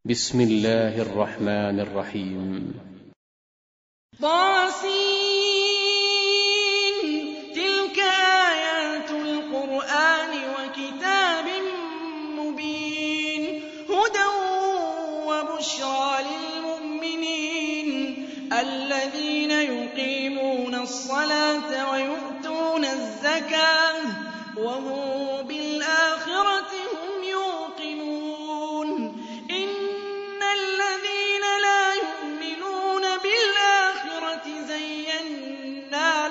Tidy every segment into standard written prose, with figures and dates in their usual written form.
بسم الله الرحمن الرحيم. طاسين. تلك آيات القرآن وكتاب مبين هدى وبشرى للمؤمنين الذين يقيمون الصلاة ويؤتون الزكاة وهم بالآخرة هم يوقنون. إن الذين لا يؤمنون بالآخرة زينا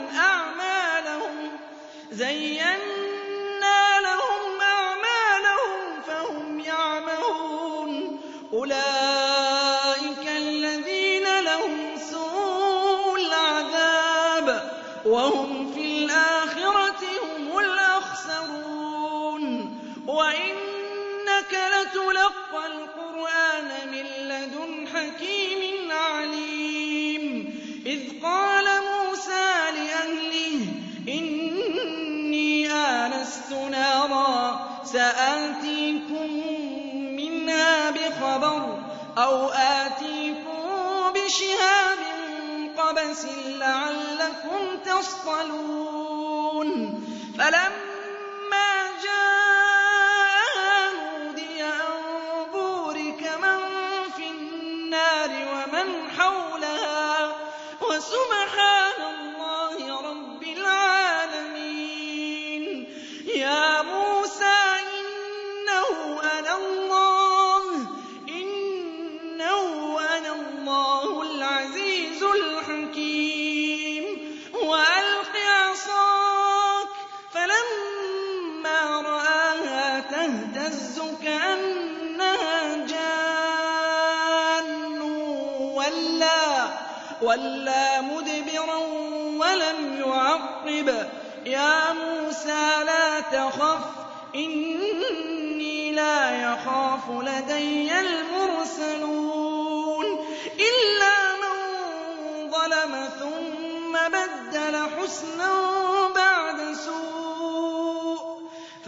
لهم أعمالهم فهم يعمهون. أولئك الذين لهم سوء العذاب وهم في الآخرة هم الأخسرون. وإنك لتلقى القرآن من لدن حكيم عليم. إذ قال موسى لأهله إني آنست نارا سآتيكم منها بخبر أو آتيكم بشهاب قبس لعلكم تصطلون. فلما جاءها نودي أن بورك من في النار ومن حولها وسبحان الله رب العالمين. يا موسى إنه أنا الله العزيز الحكيم. وألق عصاك فلما رآها تهتز كأنها جان ولا مدبرا ولم يعقب. يا موسى لا تخف إني لا يخاف لدي المرسلون. إلا من ظلم ثم بدل حسنا بعد سوء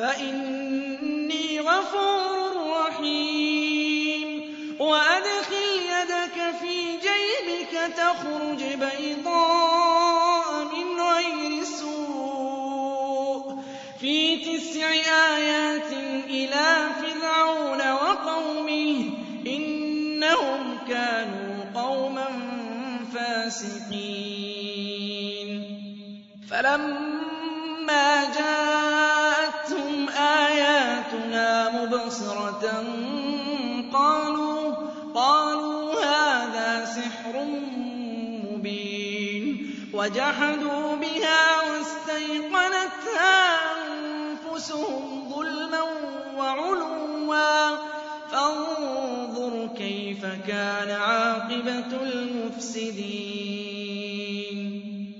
فإني غفور رحيم. وأدخل يدك في جيبك تخرج بيضاء من غير سوء في 9 آيات إلى فرعون وقومه إنهم كانوا قوما فاسقين. فلما جاءتهم آياتنا مبصرة قالوا هذا سحر مبين. وجحدوا بها واستيقنتها أنفسهم ظلما وعلوا فانظر كيف كان عاقبة المفسدين.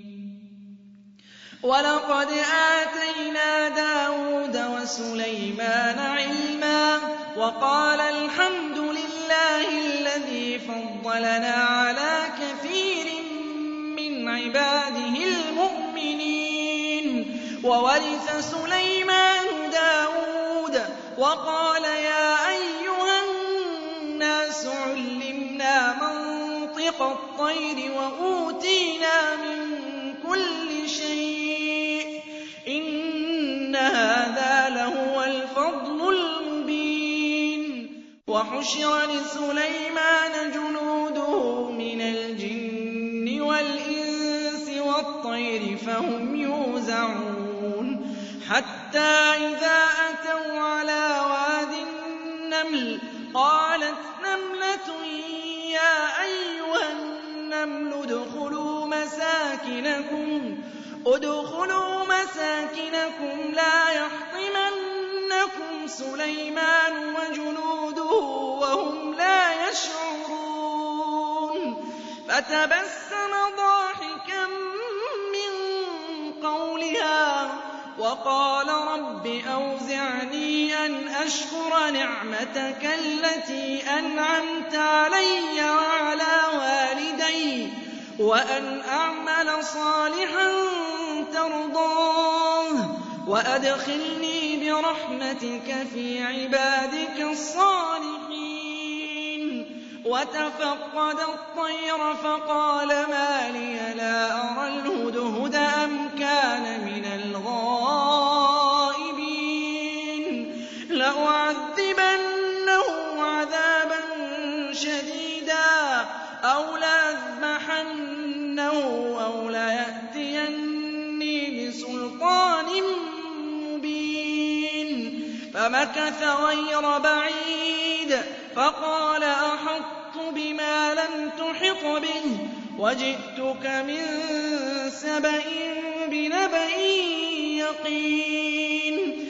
ولقد آتينا داود وسليمان علما وقال الحمد لله الذي فضلنا على كثير من عباده المؤمنين. وورث سليمان داود وقال يا أيها الناس علمنا منطق الطير وأوتينا من كل شيء إن هذا لهو الفضل المبين. وحشر لسليمان جنوده من الجن والإنس والطير فهم يوزعون. حتى إذا أتوا على واد النمل قالت نملة يا أيها النمل ادخلوا مساكنكم لا يحطمنكم سليمان وجنوده وهم لا يشعرون. فتبسم ضاحكا من قولها وقال رب أوزعني أن أشكر نعمتك التي أنعمت علي وعلى والدي وأن أعمل صالحا ترضاه وأدخلني برحمتك في عبادك الصالحين. وتفقد الطير فقال ما لي لا أرى الهدهد أم كان من الغائبين لأعذبنه عذابا شديدا أو لأذبحنه أو ليأتيني بسلطان مبين فمكث غير بعيد فقال أحطت بما لم تحط به وجئتك من سبأ بنبأ يقين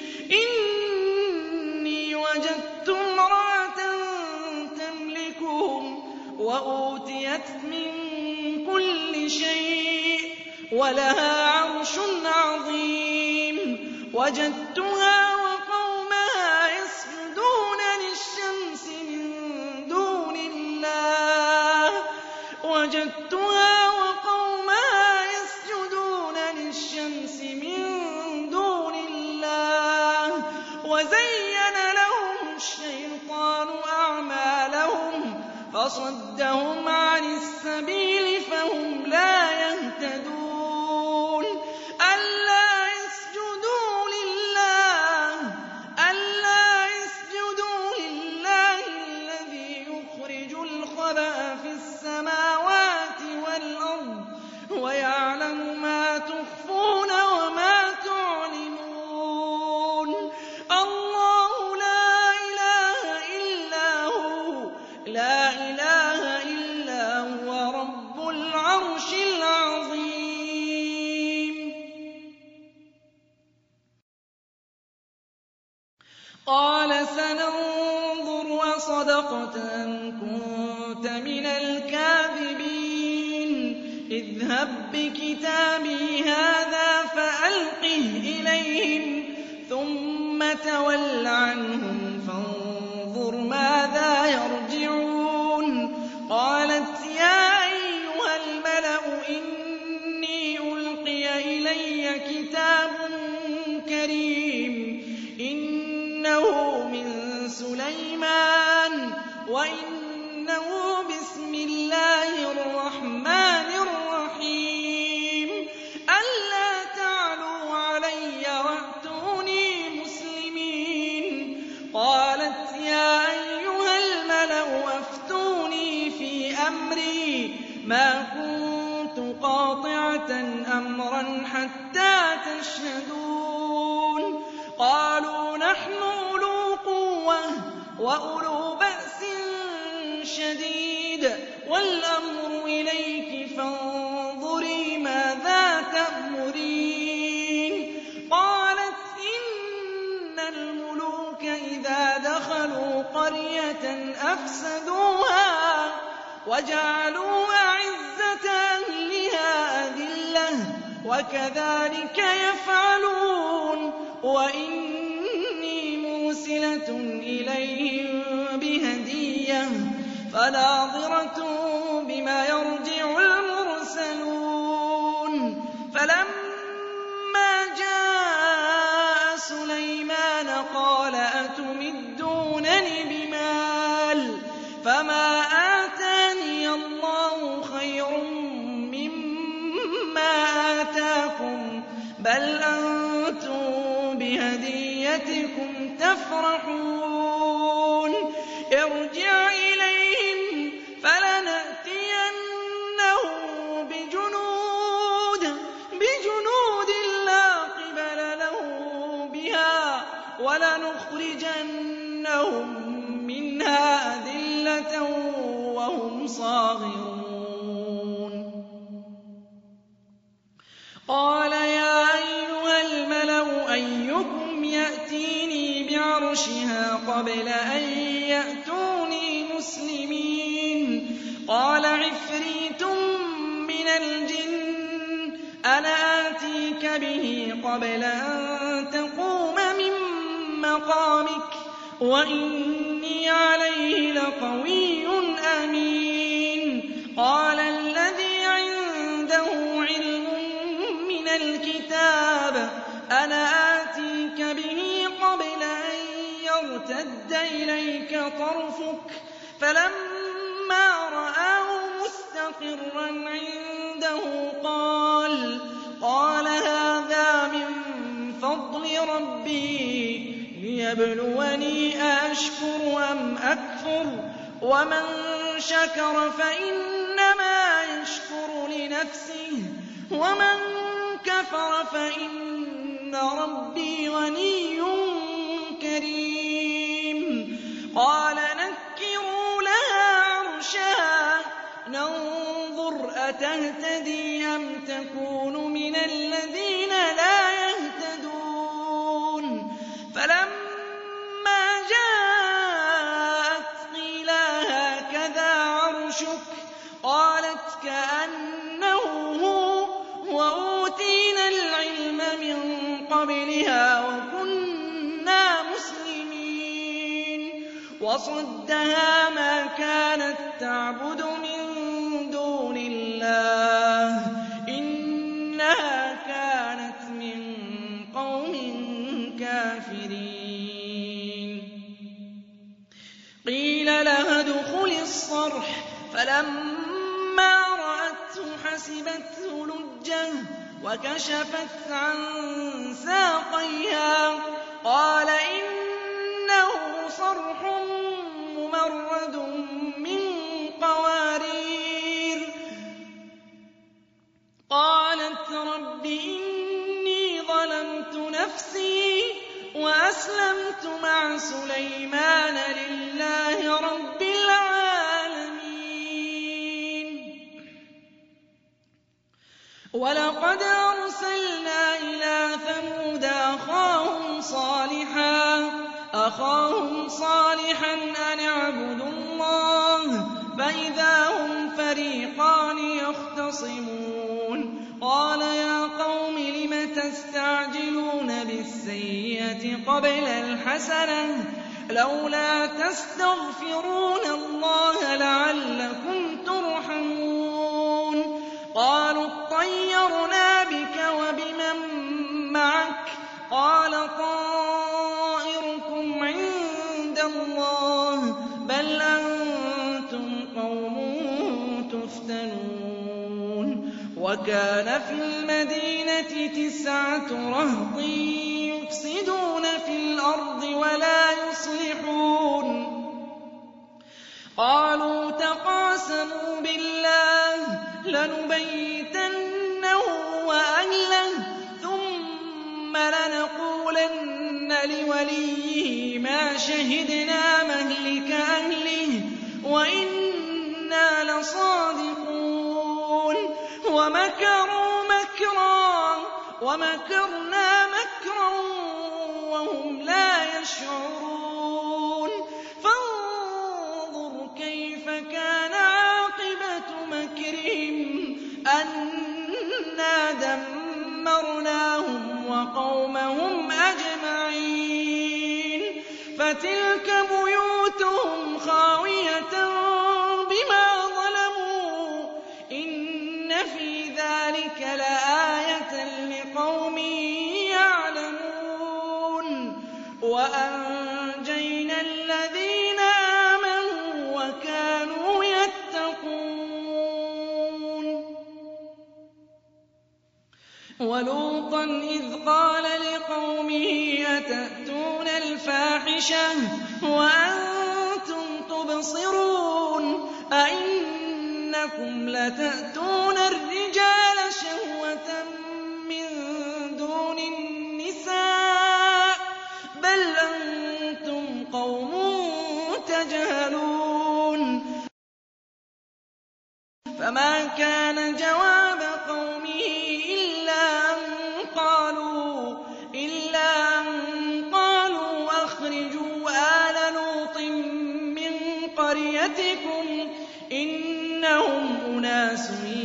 إني وجدت امرأة تملكهم وأوتيت من كل شيء ولها عرش عظيم وجدتها وقومها يسجدون للشمس من دون الله وزين لهم الشيطان أعمالهم فصدهم عن السبيل فهم لا يهتدون ألا يسجدوا لله الذي يخرج الخبأ في السماوات والأرض ويعلم ما تخفون وما تعلنون الله لا إله إلا هو رب العرش العظيم قال سننظر أصدقت أم كنت من الكاذبين اذهب بكتابي هذا فألقه إليهم ثم تول عنهم فانظر ماذا يرجعون قالت يا أيها الملأ إني ألقي إلي كتاب كريم إنه من سليمان وإنه بسم الله الرحمن الرحيم ألا تعلوا علي وأتوني مسلمين قالت يا أيها الملأ أفتوني في أمري ما كنت قاطعة أمرا حتى تشهدون قالوا نحن أولو قوة وأولو بأس شديد والأمر إليك فانظري ماذا تأمرين قالت إن الملوك إذا دخلوا قرية أفسدوها وجعلوا أعزة أهلها أذلة وكذلك يفعلون وإني مرسلة إليهم بهدية فناظرة بما يرجع المرسلون فلما جاء سليمان قال أتمدونني بمال فما آتاني الله خير مما آتاكم بل أنتم بهديتكم تفرحون ارجع إليهم فلنأتينهم بجنود لا قبل له بها ولنخرجنهم منها أذلة وهم صاغرون قال يا أيها الملأ أيكم يأتيني بعرشها قبل أن يأتوني مسلمين قال عفريت من الجن أنا آتيك به قبل أن تقوم من مقامك وإني عليه لقوي أمين قال الذي عنده علم من الكتاب أنا آتيك به قبل أن يرتد إليك طرفك فلما مستقرا عنده قال هذا من فضل ربي ليبلوني أأشكر أم أكفر ومن شكر فإنما يشكر لنفسه ومن كفر فإن ربي غني كريم قال نكروا لها عرشها ننظر أتهتدي أم تكون من الذين لا يهتدون فلما جاءت قيل هكذا عرشك قالت كأنه هو وأوتينا العلم من قبلها وكنا مسلمين وصدها ما كانت تعبد من دون الله إنها كانت من قوم كافرين قيل لها ادخل الصرح فلما رأته حسبته لجة وكشفت عن ساقيها قال إنه صرح ممرد من قوارير قالت رب إني ظلمت نفسي وأسلمت مع سليمان لله رب العالمين ولقد أرسلنا إلى ثمود أخاهم صالحا أن اعبدوا الله فإذا هم فريقان يختصمون قال يا قوم لم تستعجلون بالسيئة قبل الحسنة لولا تستغفرون الله لعلكم ترحمون قالوا اطيرنا بك وبمن معك قال طائركم عند الله بل أنتم قوم تفتنون وكان في المدينة 9 رهط يفسدون في الأرض ولا يصلحون قالوا تقاسموا بالله لنبيتنه وأهله ثم لنقولن لوليه ما شهدنا مهلك أهله وإنا لصادقون ومكروا مكرا ومكرنا مكرا وهم لا يشعرون فانظر كيف كان عاقبة مكرهم أنا دمرناهم وقومهم أجمعين فتلك بيوتهم خاوية بما ظلموا إن في ذلك لآية لقوم يعلمون وأنجينا الذين آمنوا وكانوا يتقون ولوطا إذ قال لقومه أتأتون الفاحشة وأنتم تبصرون أئنكم لتأتون الرجال شهوة من دون النساء بل أنتم قوم تجهلون فما كان جواب قومه إلا أن قالوا أخرجوا آل لوط من قريتكم إنهم أناس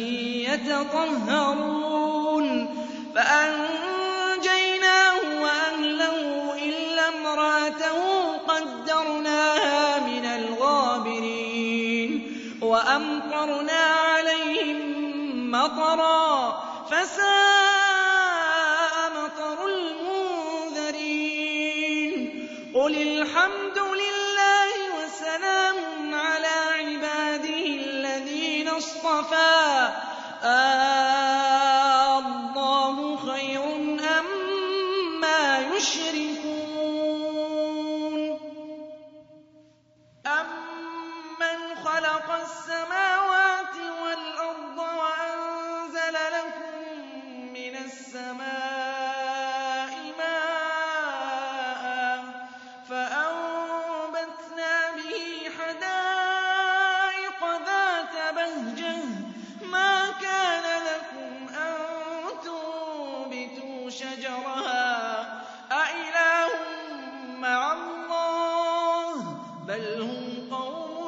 يتطهرون فأنجيناه وأهله إلا امرأته قدرناها من الغابرين وأمطرنا عليهم مطرا فساء مطر المنذرين قل الحمد لله وسلام على عباده الذين اصْطَفَىٰ اللَّهُ خَيْرٌ أَمَّا يُشْرِكُونَ أَمَّنْ خَلَقَ السَّمَاوَاتِ وَالْأَرْضَ وَأَنزَلَ لَكُم مِّنَ السَّمَاءِ مَاءً فَأَنبَتْنَا بِهِ حَدَائِقَ ذَاتَ بَهْجَةٍ مَّا كَانَ لَكُمْ أَن تُنبِتُوا شَجَرَهَا أَإِلَٰهٌ مَّعَ اللَّهِ ۚ بَلْ هُمْ قَوْمٌ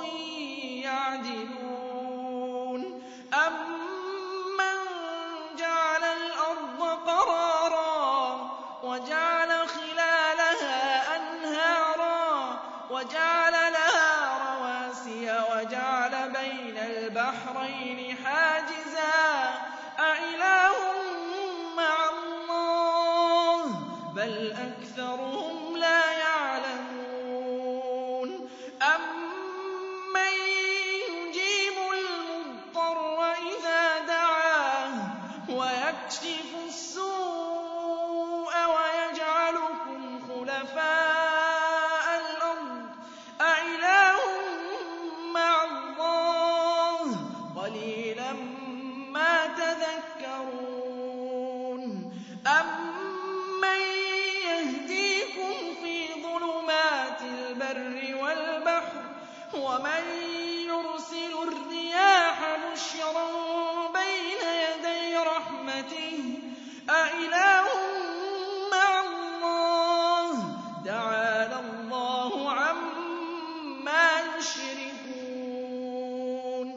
يَعْدِلُونَ أَمَّن جَعَلَ الْأَرْضَ قَرَارًا وَجَعَلَ خِلَالَهَا أَنْهَارًا وَجَعَلَ لَهَا رَوَاسِيَ وَجَعَلَ بَيْنَ الْبَحْرَيْنِ حَاجِزًا أَإِلَٰهٌ مَّعَ اللَّهِ ۚ بَلْ أَكْثَرُهُمْ لَا يَعْلَمُونَ أَمَّن يُجِيبُ الْمُضْطَرَّ إِذَا دَعَاهُ وَيَكْشِفُ السُّوءَ وَيَجْعَلُكُمْ خُلَفَاءَ الْأَرْضِ أَإِلَٰهٌ مَّعَ اللَّهِ ۚ قَلِيلًا مَّا تَذَكَّرُونَ أَمَّن يَهْدِيكُمْ فِي ظُلُمَاتِ الْبَرِّ وَالْبَحْرِ وَمَن يُرْسِلُ الرِّيَاحَ بُشْرًا بَيْنَ يَدَيْ رَحْمَتِهِ أَإِلَٰهٌ مَّعَ اللَّهِ ۚ تَعَالَى اللَّهُ عَمَّا يُشْرِكُونَ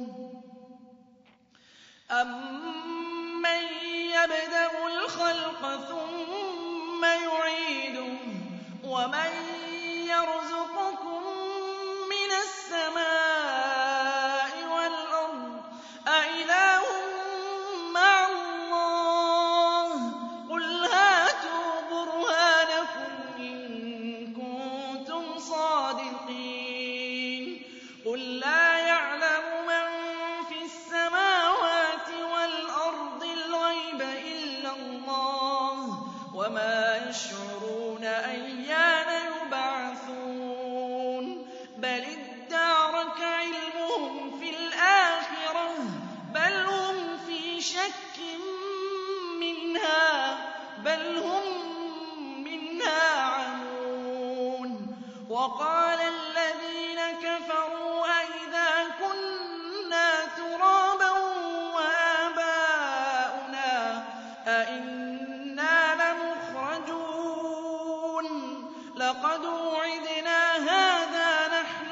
أَمَّن يَبْدَأُ الْخَلْقَ ثُمَّ يُعِيدُهُ وَمَن يَرْزُقُكُم مِّنَ السَّمَاءِ وَالْأَرْضِ أَإِلَٰهٌ مَّعَ اللَّهِ ۚ قُلْ هَاتُوا بُرْهَانَكُمْ إِن كُنتُمْ صَادِقِينَ قُل لَّا يَعْلَمُ مَن فِي السَّمَاوَاتِ وَالْأَرْضِ الْغَيْبَ إِلَّا اللَّهُ وَمَا يَشْعُرُونَ أَيَّانَ يُبْعَثُونَ بَلِ ادَّارَكَ عِلْمُهُمْ فِي الْآخِرَةِ بَلْ هُمْ فِي شَكٍّ مِّنْهَا بَلْ هُم مِّنْهَا عَمُونَ وَقَالَ الَّذِينَ كَفَرُوا أَإِذَا كُنَّا تُرَابًا وَآبَاؤُنَا أَإِنَّا لَمُخْرَجُونَ لَقَدْ وُعِدْنَا هَٰذَا نَحْنُ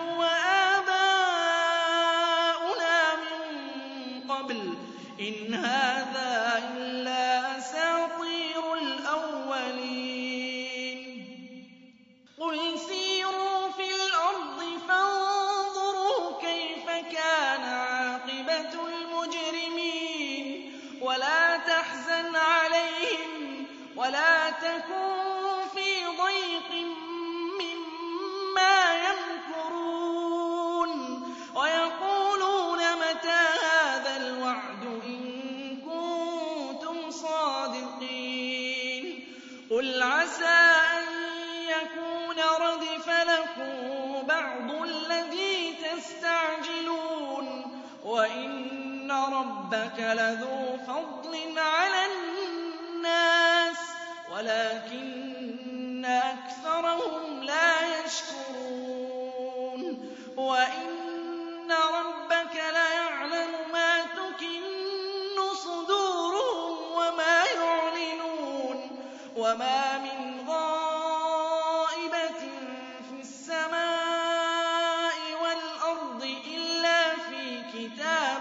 وَآبَاؤُنَا مِن قَبْلُ إِنْ هَٰذَا إِلَّا أَسَاطِيرُ الْأَوَّلِينَ قُلْ سِيرُوا فِي الْأَرْضِ فَانظُرُوا كَيْفَ كَانَ عَاقِبَةُ الْمُجْرِمِينَ وَلَا تَحْزَنْ عَلَيْهِمْ وَلَا تَكُن فِي ضَيْقٍ مِّمَّا يَمْكُرُونَ وَيَقُولُونَ مَتَىٰ هَٰذَا الْوَعْدُ إِن كُنتُمْ صَادِقِينَ قُلْ عَسَىٰ أَن يَكُونَ رَدِفَ لَكُم بَعْضُ الَّذِي تَسْتَعْجِلُونَ وَإِنَّ رَبَّكَ لَذُو فَضْلٍ عَلَى النَّاسِ وَلَٰكِنَّ أَكْثَرَهُمْ لَا يَشْكُرُونَ وَإِنَّ رَبَّكَ لَيَعْلَمُ مَا تُكِنُّ صُدُورُهُمْ وَمَا يُعْلِنُونَ وَمَا مِنْ غَائِبَةٍ فِي السَّمَاءِ وَالْأَرْضِ إِلَّا فِي كِتَابٍ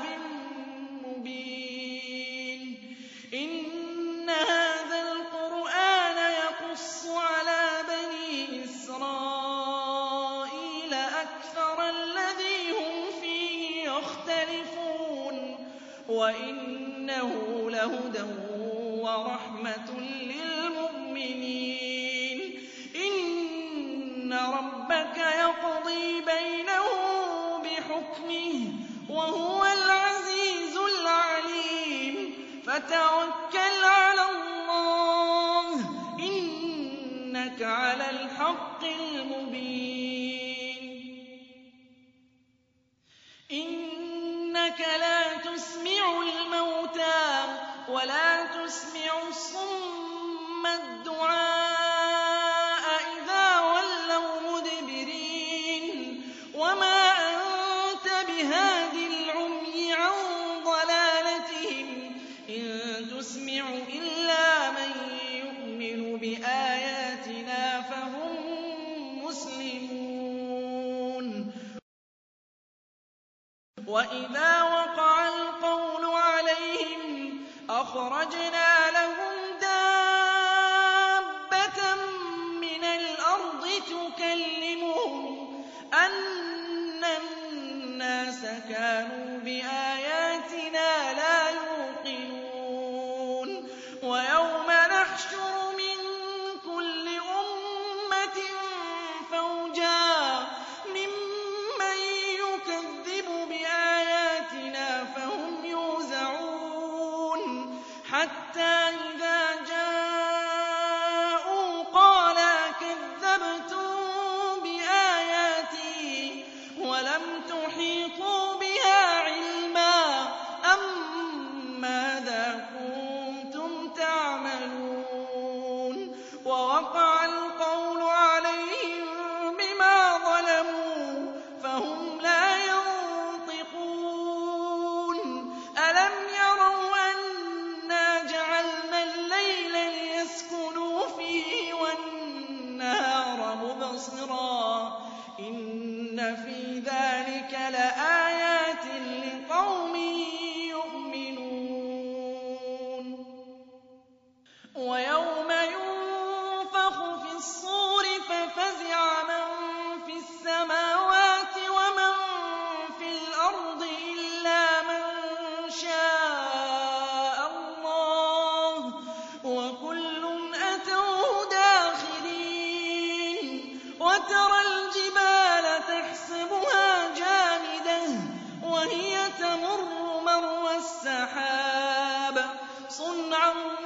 مُّبِينٍ إِنَّ هَٰذَا الْقُرْآنَ يَقُصُّ عَلَىٰ بَنِي إِسْرَائِيلَ أَكْثَرَ الَّذِي هُمْ فِيهِ يَخْتَلِفُونَ وَإِنَّهُ لَهُدًى وَرَحْمَةٌ لِّلْمُؤْمِنِينَ إِنَّ رَبَّكَ يَقْضِي بَيْنَهُم بِحُكْمِهِ وَهُوَ الْعَزِيزُ فَتَوَكَّلْ عَلَى اللَّهِ ۖ إِنَّكَ عَلَى الْحَقِّ الْمُبِينِ إِنَّكَ لَا تُسْمِعُ الْمَوْتَىٰ وَلَا تُسْمِعُ الصُّمَّ الدُّعَاءَ إِذَا وَلَّوْا مُدْبِرِينَ وَمَا أَنتَ بِهَادِ الْعُمْيِ عَن ضَلَالَتِهِمْ ۖ إِن تُسْمِعُ إِلَّا مَن يُؤْمِنُ بِآيَاتِنَا فَهُم مُّسْلِمُونَ وَإِذَا وَقَعَ الْقَوْلُ عَلَيْهِمْ أَخْرَجْنَا لَهُمْ دَابَّةً مِّنَ الْأَرْضِ تُكَلِّمُهُمْ أَنَّ النَّاسَ كَانُوا بِآيَاتِنَا لَا يُوقِنُونَ وَيَوْمَ نَحْشُرُ مِن كُلِّ أُمَّةٍ فَوْجًا مِّمَّن يُكَذِّبُ بِآيَاتِنَا فَهُمْ يُوزَعُونَ حَتَّىٰ إِذَا جَاءُوا قَالَ أَكَذَّبْتُم بِآيَاتِي وَلَمْ تُحِيطُوا بِهَا عِلْمًا أَمَّاذَا كُنتُمْ تَعْمَلُونَ وَوَقَعَ الْقَوْلُ عَلَيْهِم بِمَا ظَلَمُوا فَهُمْ لَا ينطقون أَلَمْ يَرَوْا أَنَّا جَعَلْنَا اللَّيْلَ لِيَسْكُنُوا فِيهِ وَالنَّهَارَ مُبْصِرًا إِنَّ فِي ذَٰلِكَ لَآيَاتٍ لِّقَوْمٍ يُؤْمِنُونَ وَيَوْمَ يُنفَخُ فِي الصُّورِ فَفَزِعَ مَن فِي السَّمَاوَاتِ وَمَن فِي الْأَرْضِ إِلَّا مَن شَاءَ اللَّهُ وَكُلٌّ أَتَوْهُ دَاخِرِينَ وَتَرَى الْجِبَالَ تَحْسَبُهَا جَامِدَةً وَهِيَ تَمُرُّ مَرَّ السَّحَابِ صُنْعَ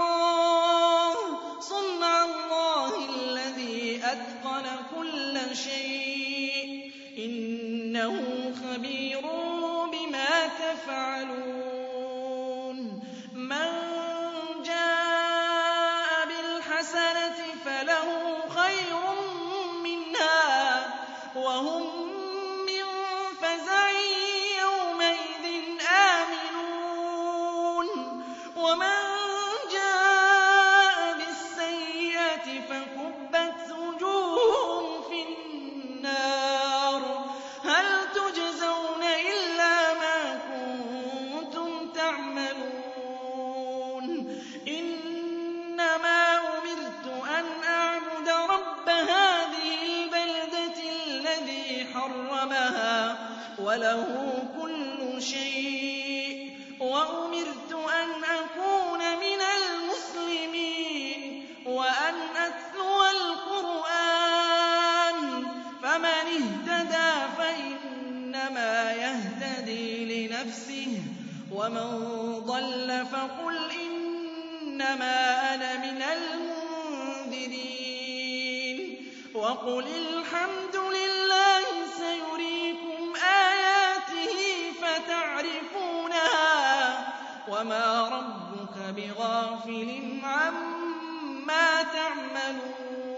اللَّهِ الَّذِي أَتْقَنَ كُلَّ شَيْءٍ ۚ إِنَّهُ خَبِيرٌ بِمَا تَفْعَلُونَ مَن جَاءَ بِالْحَسَنَةِ فَلَهُ خَيْرٌ مِّنْهَا وَهُم مِّن فَزَعٍ يَوْمَئِذٍ آمِنُونَ وَمَن جَاءَ بِالسَّيِّئَةِ فَكُبَّتْ وُجُوهُهُمْ فِي النَّارِ هَلْ تُجْزَوْنَ إِلَّا مَا كُنتُمْ تَعْمَلُونَ إِنَّمَا أُمِرْتُ أَنْ أَعْبُدَ رَبَّ هَٰذِهِ الْبَلْدَةِ الَّذِي حَرَّمَهَا وَلَهُ كُلُّ شَيْءٍ وَأُمِرْتُ أَنْ أَكُونَ مِنَ الْمُسْلِمِينَ وَأَنْ أَتْلُوَ الْقُرْآنَ فَمَنِ اهْتَدَىٰ فَإِنَّمَا يَهْتَدِي لِنَفْسِهِ وَمَن ضَلَّ فَقُلْ إِنَّمَا أَنَا مِنَ الْمُنذِرِينَ وَقُلِ الْحَمْدُ لِلَّهِ سَيُرِيكُمْ آيَاتِهِ فَتَعْرِفُونَهَا وَمَا رَبُّكَ بِغَافِلٍ عَمَّا تَعْمَلُونَ